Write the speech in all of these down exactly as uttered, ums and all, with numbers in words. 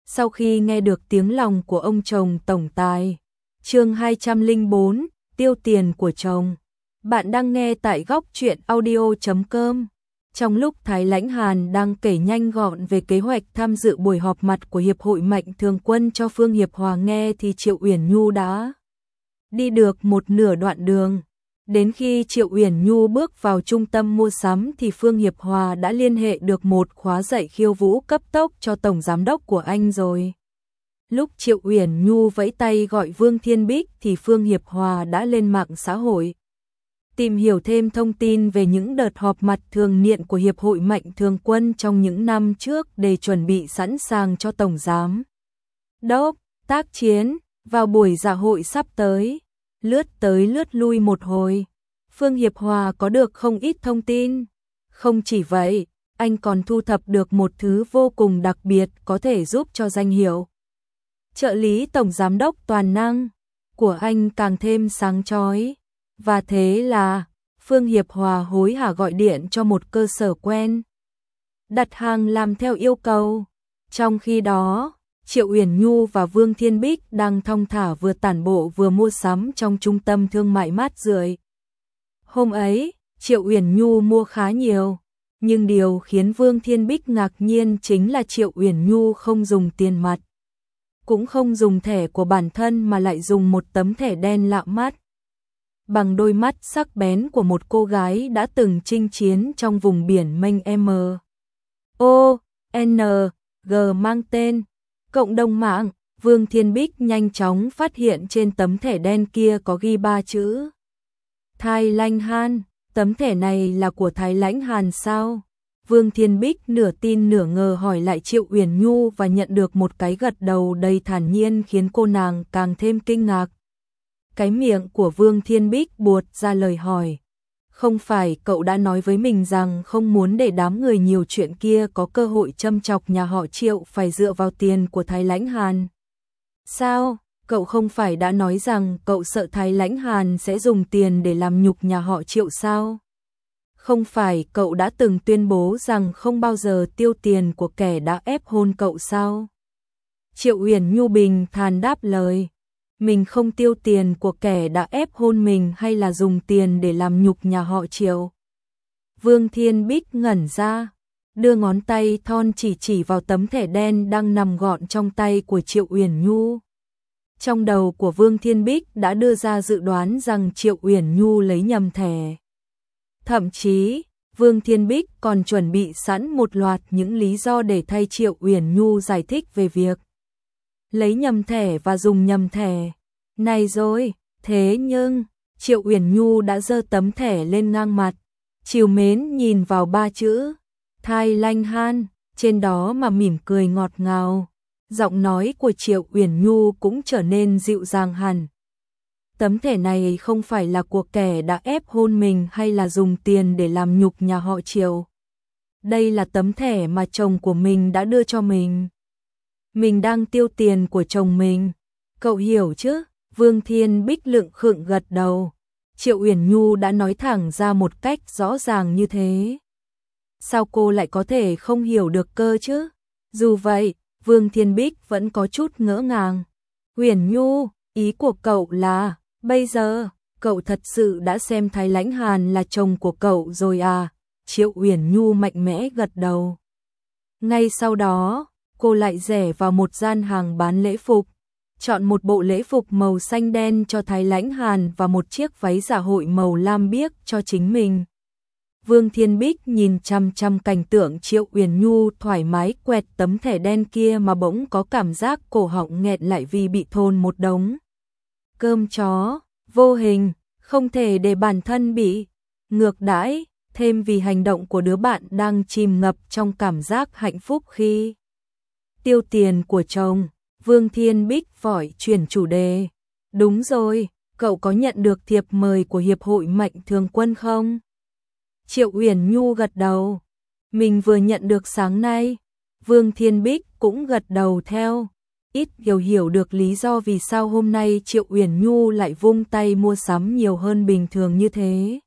Sau khi nghe được tiếng lòng của ông chồng tổng tài. Chương hai trăm lẻ bốn, tiêu tiền của chồng. Bạn đang nghe tại góc truyện audio chấm com. Trong lúc Thái Lãnh Hàn đang kể nhanh gọn về kế hoạch tham dự buổi họp mặt của Hiệp hội Mạnh Thường Quân cho Phương Hiệp Hòa nghe thì Triệu Uyển Nhu đã đi được một nửa đoạn đường. Đến khi Triệu Uyển Nhu bước vào trung tâm mua sắm thì Phương Hiệp Hòa đã liên hệ được một khóa dạy khiêu vũ cấp tốc cho tổng giám đốc của anh rồi. Lúc Triệu Uyển Nhu vẫy tay gọi Vương Thiên Bích thì Phương Hiệp Hòa đã lên mạng xã hội tìm hiểu thêm thông tin về những đợt họp mặt thường niên của Hiệp hội Mạnh Thường Quân trong những năm trước để chuẩn bị sẵn sàng cho tổng giám đốc tác chiến vào buổi dạ hội sắp tới. Lướt tới lướt lui một hồi, Phương Hiệp Hòa có được không ít thông tin. Không chỉ vậy, anh còn thu thập được một thứ vô cùng đặc biệt có thể giúp cho danh hiệu trợ lý tổng giám đốc toàn năng của anh càng thêm sáng chói. Và thế là Phương Hiệp Hòa hối hả gọi điện cho một cơ sở quen đặt hàng làm theo yêu cầu. Trong khi đó, Triệu Uyển Nhu và Vương Thiên Bích đang thong thả vừa tản bộ vừa mua sắm trong trung tâm thương mại mát rượi. Hôm ấy, Triệu Uyển Nhu mua khá nhiều, nhưng điều khiến Vương Thiên Bích ngạc nhiên chính là Triệu Uyển Nhu không dùng tiền mặt, cũng không dùng thẻ của bản thân mà lại dùng một tấm thẻ đen lạ mắt. Bằng đôi mắt sắc bén của một cô gái đã từng chinh chiến trong vùng biển mênh M O N G mang tên. Cộng đồng mạng, Vương Thiên Bích nhanh chóng phát hiện trên tấm thẻ đen kia có ghi ba chữ Thái Lãnh Hàn. Tấm thẻ này là của Thái Lãnh Hàn sao? Vương Thiên Bích nửa tin nửa ngờ hỏi lại Triệu Uyển Nhu và nhận được một cái gật đầu đầy thản nhiên khiến cô nàng càng thêm kinh ngạc. Cái miệng của Vương Thiên Bích buột ra lời hỏi. Không phải cậu đã nói với mình rằng không muốn để đám người nhiều chuyện kia có cơ hội châm chọc nhà họ Triệu phải dựa vào tiền của Thái Lãnh Hàn? Sao? Cậu không phải đã nói rằng cậu sợ Thái Lãnh Hàn sẽ dùng tiền để làm nhục nhà họ Triệu sao? Không phải cậu đã từng tuyên bố rằng không bao giờ tiêu tiền của kẻ đã ép hôn cậu sao? Triệu Uyển Nhu bình thản đáp lời. Mình không tiêu tiền của kẻ đã ép hôn mình hay là dùng tiền để làm nhục nhà họ Triệu. Vương Thiên Bích ngẩn ra, đưa ngón tay thon chỉ chỉ vào tấm thẻ đen đang nằm gọn trong tay của Triệu Uyển Nhu. Trong đầu của Vương Thiên Bích đã đưa ra dự đoán rằng Triệu Uyển Nhu lấy nhầm thẻ. Thậm chí, Vương Thiên Bích còn chuẩn bị sẵn một loạt những lý do để thay Triệu Uyển Nhu giải thích về việc lấy nhầm thẻ và dùng nhầm thẻ. Này rồi, thế nhưng, Triệu Uyển Nhu đã giơ tấm thẻ lên ngang mặt, trìu mến nhìn vào ba chữ Thái Lãnh Hàn trên đó mà mỉm cười ngọt ngào. Giọng nói của Triệu Uyển Nhu cũng trở nên dịu dàng hẳn. Tấm thẻ này không phải là của kẻ đã ép hôn mình hay là dùng tiền để làm nhục nhà họ Triệu. Đây là tấm thẻ mà chồng của mình đã đưa cho mình. Mình đang tiêu tiền của chồng mình. Cậu hiểu chứ? Vương Thiên Bích lựng khựng gật đầu. Triệu Uyển Nhu đã nói thẳng ra một cách rõ ràng như thế. Sao cô lại có thể không hiểu được cơ chứ? Dù vậy, Vương Thiên Bích vẫn có chút ngỡ ngàng. Uyển Nhu, ý của cậu là, bây giờ, cậu thật sự đã xem Thái Lãnh Hàn là chồng của cậu rồi à? Triệu Uyển Nhu mạnh mẽ gật đầu. Ngay sau đó, cô lại rẽ vào một gian hàng bán lễ phục, chọn một bộ lễ phục màu xanh đen cho Thái Lãnh Hàn và một chiếc váy dạ hội màu lam biếc cho chính mình. Vương Thiên Bích nhìn chăm chăm cảnh tượng Triệu Uyển Nhu thoải mái quẹt tấm thẻ đen kia mà bỗng có cảm giác cổ họng nghẹt lại vì bị thôn một đống cơm chó vô hình, không thể để bản thân bị ngược đãi, thêm vì hành động của đứa bạn đang chìm ngập trong cảm giác hạnh phúc khi tiêu tiền của chồng. Vương Thiên Bích vội chuyển chủ đề. Đúng rồi, cậu có nhận được thiệp mời của Hiệp hội Mạnh Thường Quân không? Triệu Uyển Nhu gật đầu. Mình vừa nhận được sáng nay. Vương Thiên Bích cũng gật đầu theo. Ít hiểu hiểu được lý do vì sao hôm nay Triệu Uyển Nhu lại vung tay mua sắm nhiều hơn bình thường như thế.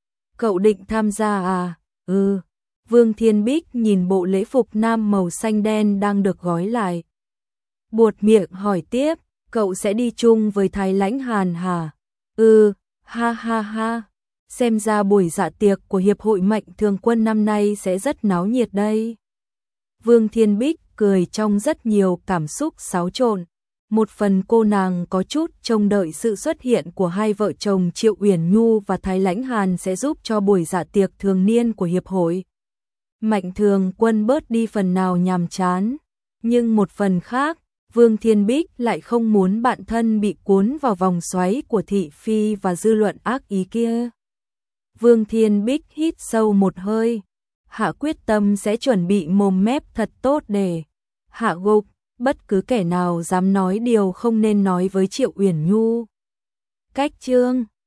Cậu định tham gia à? Ừ. Vương Thiên Bích nhìn bộ lễ phục nam màu xanh đen đang được gói lại buột miệng hỏi tiếp, cậu sẽ đi chung với Thái Lãnh Hàn hả? Ừ, ha ha ha, xem ra buổi dạ tiệc của Hiệp hội Mạnh Thường Quân năm nay sẽ rất náo nhiệt đây. Vương Thiên Bích cười trong rất nhiều cảm xúc xáo trộn. Một phần cô nàng có chút trông đợi sự xuất hiện của hai vợ chồng Triệu Uyển Nhu và Thái Lãnh Hàn sẽ giúp cho buổi dạ tiệc thường niên của Hiệp hội Mạnh Thường Quân bớt đi phần nào nhàm chán. Nhưng một phần khác, Vương Thiên Bích lại không muốn bạn thân bị cuốn vào vòng xoáy của thị phi và dư luận ác ý kia. Vương Thiên Bích hít sâu một hơi, hạ quyết tâm sẽ chuẩn bị mồm mép thật tốt để hạ gục bất cứ kẻ nào dám nói điều không nên nói với Triệu Uyển Nhu. Cách chương